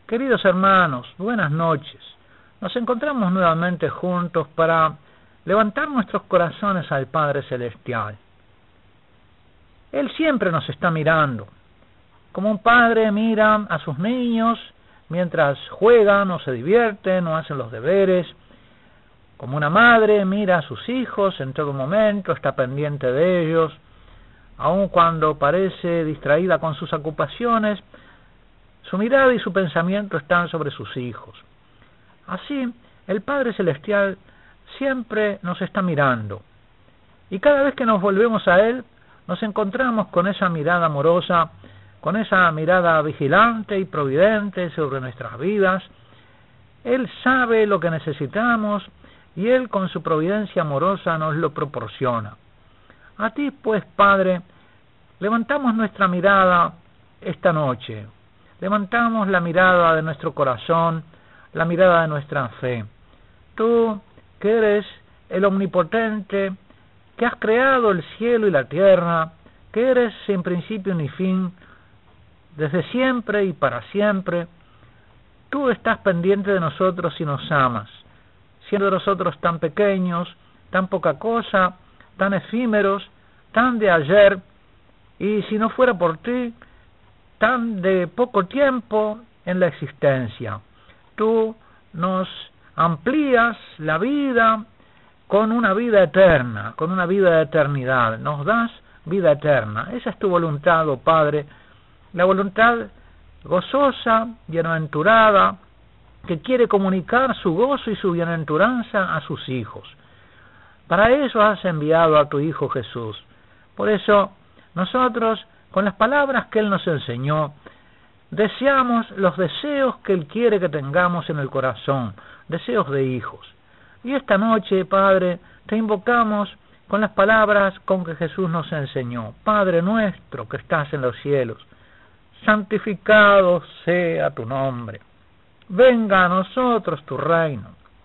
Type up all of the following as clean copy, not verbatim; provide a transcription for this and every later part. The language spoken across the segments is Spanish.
Queridos hermanos, buenas noches. Nos encontramos nuevamente juntos para levantar nuestros corazones al Padre Celestial. Él siempre nos está mirando, como un padre mira a sus niños mientras juegan o se divierten o hacen los deberes, como una madre mira a sus hijos en todo momento, está pendiente de ellos, aun cuando parece distraída con sus ocupaciones. Su mirada y su pensamiento están sobre sus hijos. Así, el Padre Celestial siempre nos está mirando. Y cada vez que nos volvemos a Él, nos encontramos con esa mirada amorosa, con esa mirada vigilante y providente sobre nuestras vidas. Él sabe lo que necesitamos y Él con su providencia amorosa nos lo proporciona. A ti, pues, Padre, levantamos nuestra mirada esta noche. Levantamos la mirada de nuestro corazón, la mirada de nuestra fe. Tú, que eres el omnipotente, que has creado el cielo y la tierra, que eres sin principio ni fin, desde siempre y para siempre, tú estás pendiente de nosotros y nos amas, siendo nosotros tan pequeños, tan poca cosa, tan efímeros, tan de ayer, y si no fuera por ti, tan de poco tiempo en la existencia. Tú nos amplías la vida con una vida eterna, con una vida de eternidad. Nos das vida eterna. Esa es tu voluntad, oh Padre, la voluntad gozosa, bienaventurada, que quiere comunicar su gozo y su bienaventuranza a sus hijos. Para eso has enviado a tu Hijo Jesús. Por eso nosotros, con las palabras que Él nos enseñó, deseamos los deseos que Él quiere que tengamos en el corazón, deseos de hijos. Y esta noche, Padre, te invocamos con las palabras con que Jesús nos enseñó. Padre nuestro que estás en los cielos, santificado sea tu nombre. Venga a nosotros tu reino.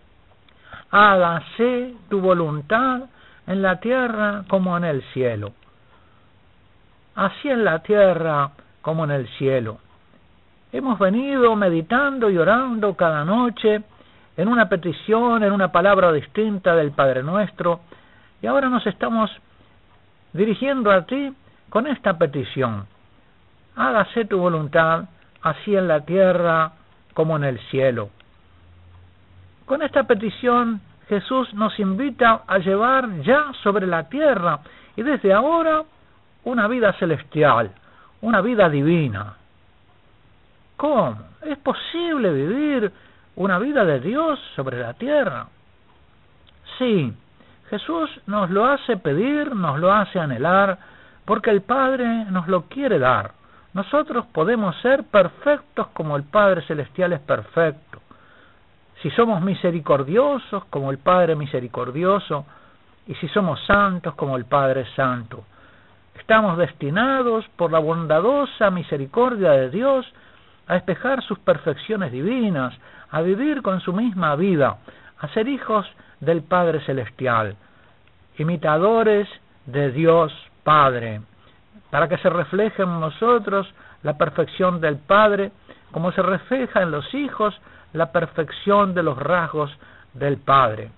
Hágase tu voluntad en la tierra como en el cielo. Así en la tierra como en el cielo. Hemos venido meditando y orando cada noche en una petición, en una palabra distinta del Padre Nuestro, y ahora nos estamos dirigiendo a ti con esta petición. Hágase tu voluntad, así en la tierra como en el cielo. Con esta petición, Jesús nos invita a llevar ya sobre la tierra, y desde ahora, una vida celestial, una vida divina. ¿Cómo? ¿Es posible vivir una vida de Dios sobre la tierra? Sí, Jesús nos lo hace pedir, nos lo hace anhelar, porque el Padre nos lo quiere dar. Nosotros podemos ser perfectos como el Padre Celestial es perfecto. Si somos misericordiosos como el Padre misericordioso, y si somos santos como el Padre santo. Estamos destinados por la bondadosa misericordia de Dios a despejar sus perfecciones divinas, a vivir con su misma vida, a ser hijos del Padre Celestial, imitadores de Dios Padre, para que se refleje en nosotros la perfección del Padre, como se refleja en los hijos la perfección de los rasgos del Padre.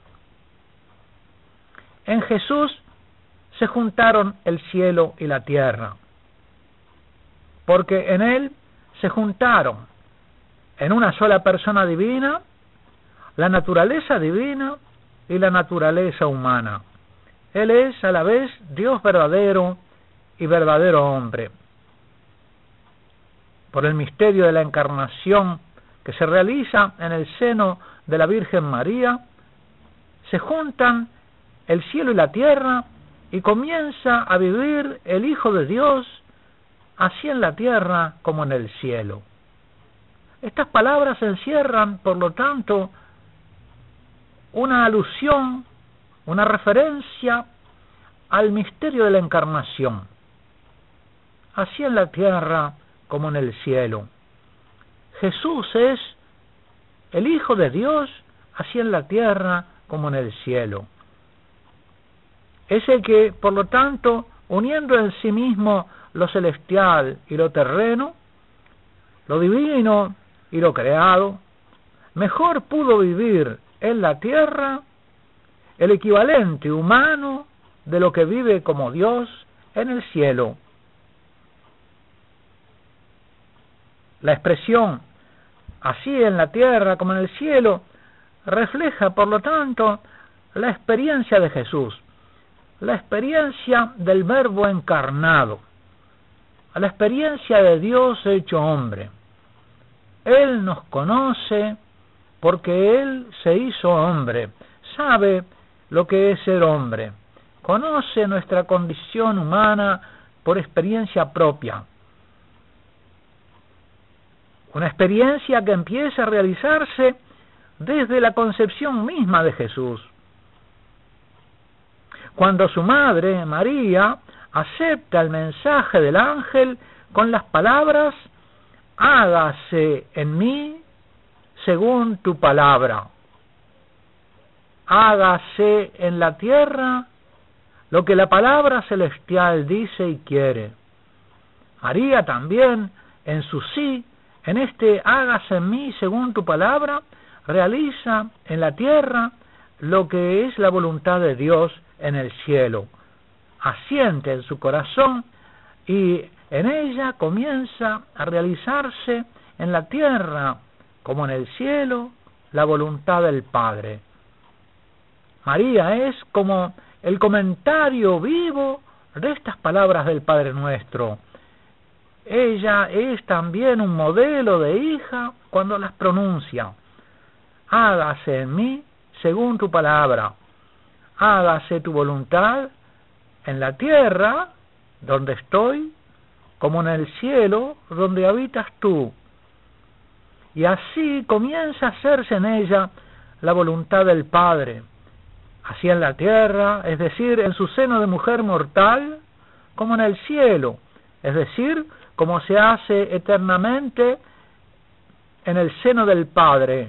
En Jesús se juntaron el cielo y la tierra, porque en Él se juntaron en una sola persona divina la naturaleza divina y la naturaleza humana. Él es a la vez Dios verdadero y verdadero hombre. Por el misterio de la encarnación que se realiza en el seno de la Virgen María, se juntan el cielo y la tierra y comienza a vivir el Hijo de Dios así en la tierra como en el cielo. Estas palabras encierran, por lo tanto, una alusión, una referencia al misterio de la encarnación, así en la tierra como en el cielo. Jesús es el Hijo de Dios, así en la tierra como en el cielo. Es el que, por lo tanto, uniendo en sí mismo lo celestial y lo terreno, lo divino y lo creado, mejor pudo vivir en la tierra el equivalente humano de lo que vive como Dios en el cielo. La expresión así en la tierra como en el cielo refleja, por lo tanto, la experiencia de Jesús, la experiencia del Verbo encarnado, la experiencia de Dios hecho hombre. Él nos conoce porque Él se hizo hombre, sabe lo que es ser hombre, conoce nuestra condición humana por experiencia propia. Una experiencia que empieza a realizarse desde la concepción misma de Jesús. Cuando su madre, María, acepta el mensaje del ángel con las palabras: hágase en mí según tu palabra. Hágase en la tierra lo que la palabra celestial dice y quiere. María también, en su sí, en este hágase en mí según tu palabra, realiza en la tierra lo que es la voluntad de Dios en el cielo. Asiente en su corazón y en ella comienza a realizarse en la tierra como en el cielo la voluntad del Padre. María es como el comentario vivo de estas palabras del Padre Nuestro. Ella es también un modelo de hija cuando las pronuncia. Hágase en mí según tu palabra. Hágase tu voluntad en la tierra donde estoy, como en el cielo donde habitas tú. Y así comienza a hacerse en ella la voluntad del Padre, así en la tierra, es decir, en su seno de mujer mortal, como en el cielo, es decir, como se hace eternamente en el seno del Padre.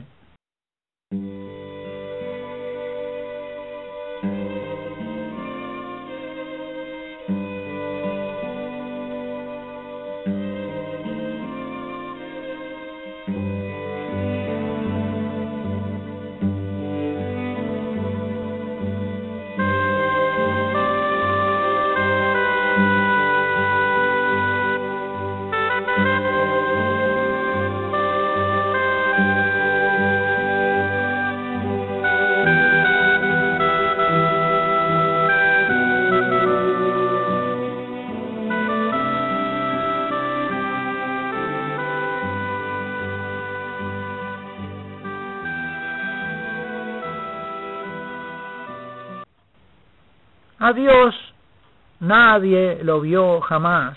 A Dios nadie lo vio jamás.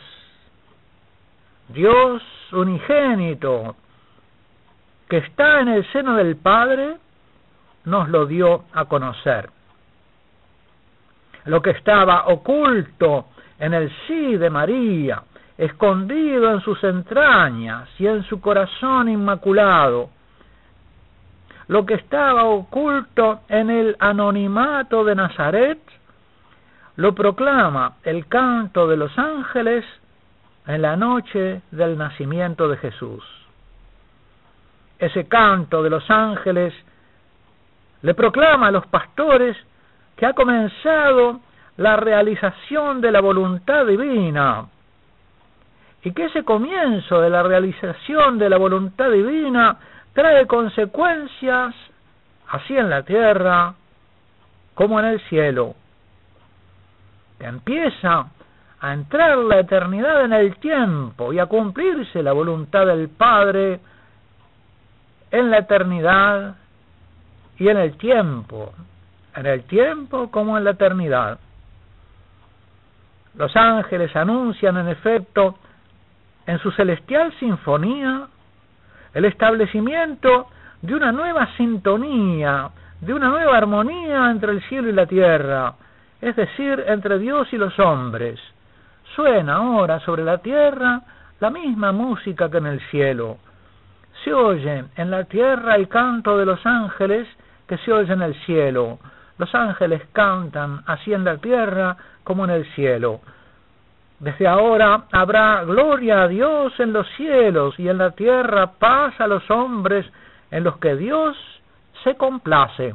Dios unigénito, que está en el seno del Padre, nos lo dio a conocer. Lo que estaba oculto en el sí de María, escondido en sus entrañas y en su corazón inmaculado, lo que estaba oculto en el anonimato de Nazaret, lo proclama el canto de los ángeles en la noche del nacimiento de Jesús. Ese canto de los ángeles le proclama a los pastores que ha comenzado la realización de la voluntad divina, y que ese comienzo de la realización de la voluntad divina trae consecuencias así en la tierra como en el cielo. Que empieza a entrar la eternidad en el tiempo y a cumplirse la voluntad del Padre en la eternidad y en el tiempo como en la eternidad. Los ángeles anuncian en efecto en su celestial sinfonía el establecimiento de una nueva sintonía, de una nueva armonía entre el cielo y la tierra, es decir, entre Dios y los hombres. Suena ahora sobre la tierra la misma música que en el cielo. Se oye en la tierra el canto de los ángeles que se oye en el cielo. Los ángeles cantan así en la tierra como en el cielo. Desde ahora habrá gloria a Dios en los cielos y en la tierra paz a los hombres en los que Dios se complace.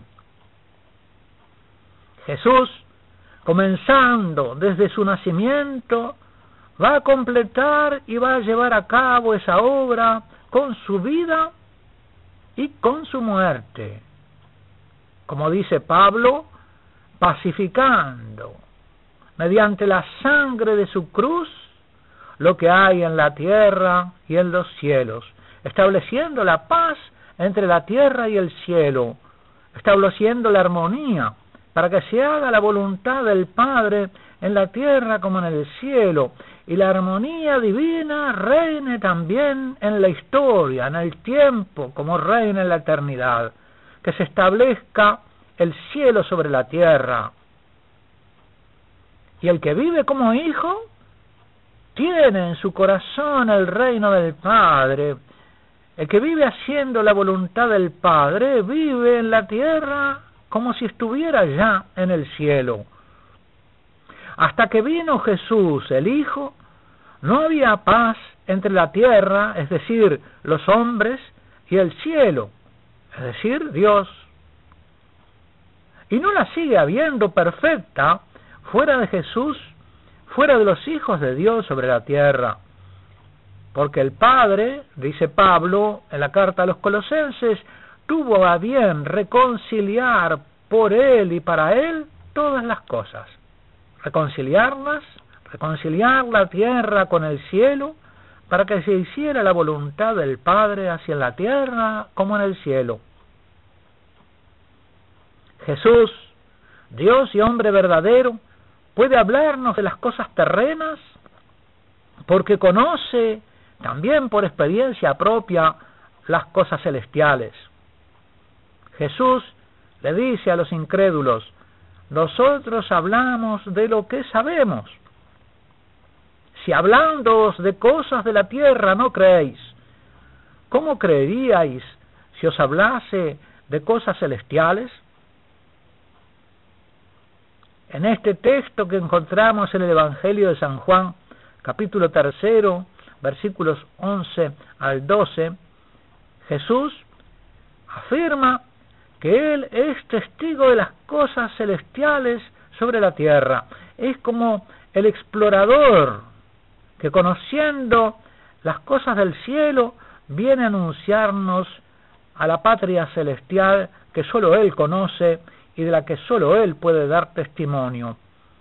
Jesús, comenzando desde su nacimiento, va a completar y va a llevar a cabo esa obra con su vida y con su muerte. Como dice Pablo, pacificando mediante la sangre de su cruz lo que hay en la tierra y en los cielos, estableciendo la paz entre la tierra y el cielo, estableciendo la armonía para que se haga la voluntad del Padre en la tierra como en el cielo, y la armonía divina reine también en la historia, en el tiempo, como reina en la eternidad, que se establezca el cielo sobre la tierra. Y el que vive como hijo tiene en su corazón el reino del Padre. El que vive haciendo la voluntad del Padre vive en la tierra como si estuviera ya en el cielo. Hasta que vino Jesús, el Hijo, no había paz entre la tierra, es decir, los hombres, y el cielo, es decir, Dios. Y no la sigue habiendo perfecta fuera de Jesús, fuera de los hijos de Dios sobre la tierra. Porque el Padre, dice Pablo en la carta a los Colosenses, tuvo a bien reconciliar por Él y para Él todas las cosas. Reconciliarlas, reconciliar la tierra con el cielo, para que se hiciera la voluntad del Padre hacia la tierra como en el cielo. Jesús, Dios y hombre verdadero, puede hablarnos de las cosas terrenas porque conoce también por experiencia propia las cosas celestiales. Jesús le dice a los incrédulos: nosotros hablamos de lo que sabemos. Si hablándoos de cosas de la tierra no creéis, ¿cómo creeríais si os hablase de cosas celestiales? En este texto que encontramos en el Evangelio de San Juan, capítulo 3, versículos 11 al 12, Jesús afirma que Él es testigo de las cosas celestiales sobre la tierra. Es como el explorador que, conociendo las cosas del cielo, viene a anunciarnos a la patria celestial que solo Él conoce y de la que solo Él puede dar testimonio.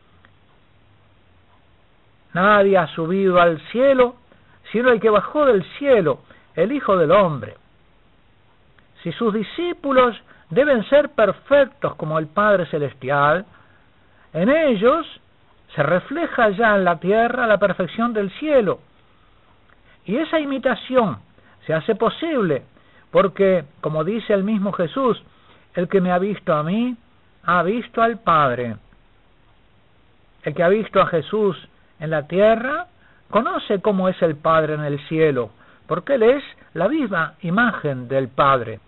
Nadie ha subido al cielo sino el que bajó del cielo, el Hijo del Hombre. Si sus discípulos deben ser perfectos como el Padre Celestial, en ellos se refleja ya en la tierra la perfección del cielo. Y esa imitación se hace posible porque, como dice el mismo Jesús, el que me ha visto a mí, ha visto al Padre. El que ha visto a Jesús en la tierra, conoce cómo es el Padre en el cielo, porque Él es la viva imagen del Padre.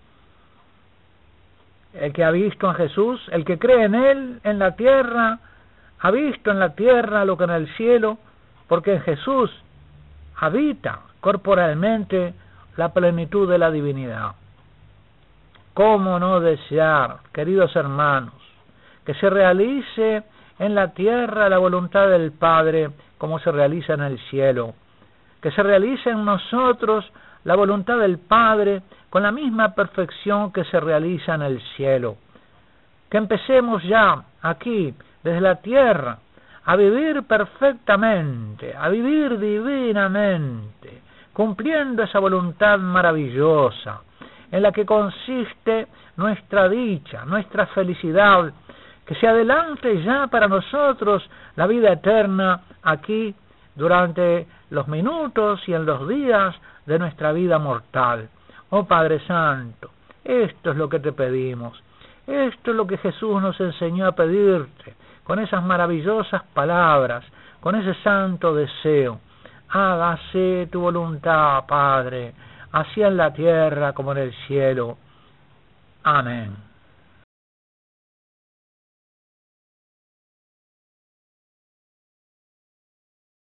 El que ha visto a Jesús, el que cree en Él en la tierra, ha visto en la tierra lo que en el cielo, porque en Jesús habita corporalmente la plenitud de la divinidad. ¿Cómo no desear, queridos hermanos, que se realice en la tierra la voluntad del Padre como se realiza en el cielo? Que se realice en nosotros la voluntad del Padre con la misma perfección que se realiza en el cielo. Que empecemos ya aquí, desde la tierra, a vivir perfectamente, a vivir divinamente, cumpliendo esa voluntad maravillosa, en la que consiste nuestra dicha, nuestra felicidad, que se adelante ya para nosotros la vida eterna aquí durante los minutos y en los días de nuestra vida mortal. Oh Padre Santo, esto es lo que te pedimos, esto es lo que Jesús nos enseñó a pedirte, con esas maravillosas palabras, con ese santo deseo. Hágase tu voluntad, Padre, así en la tierra como en el cielo. Amén.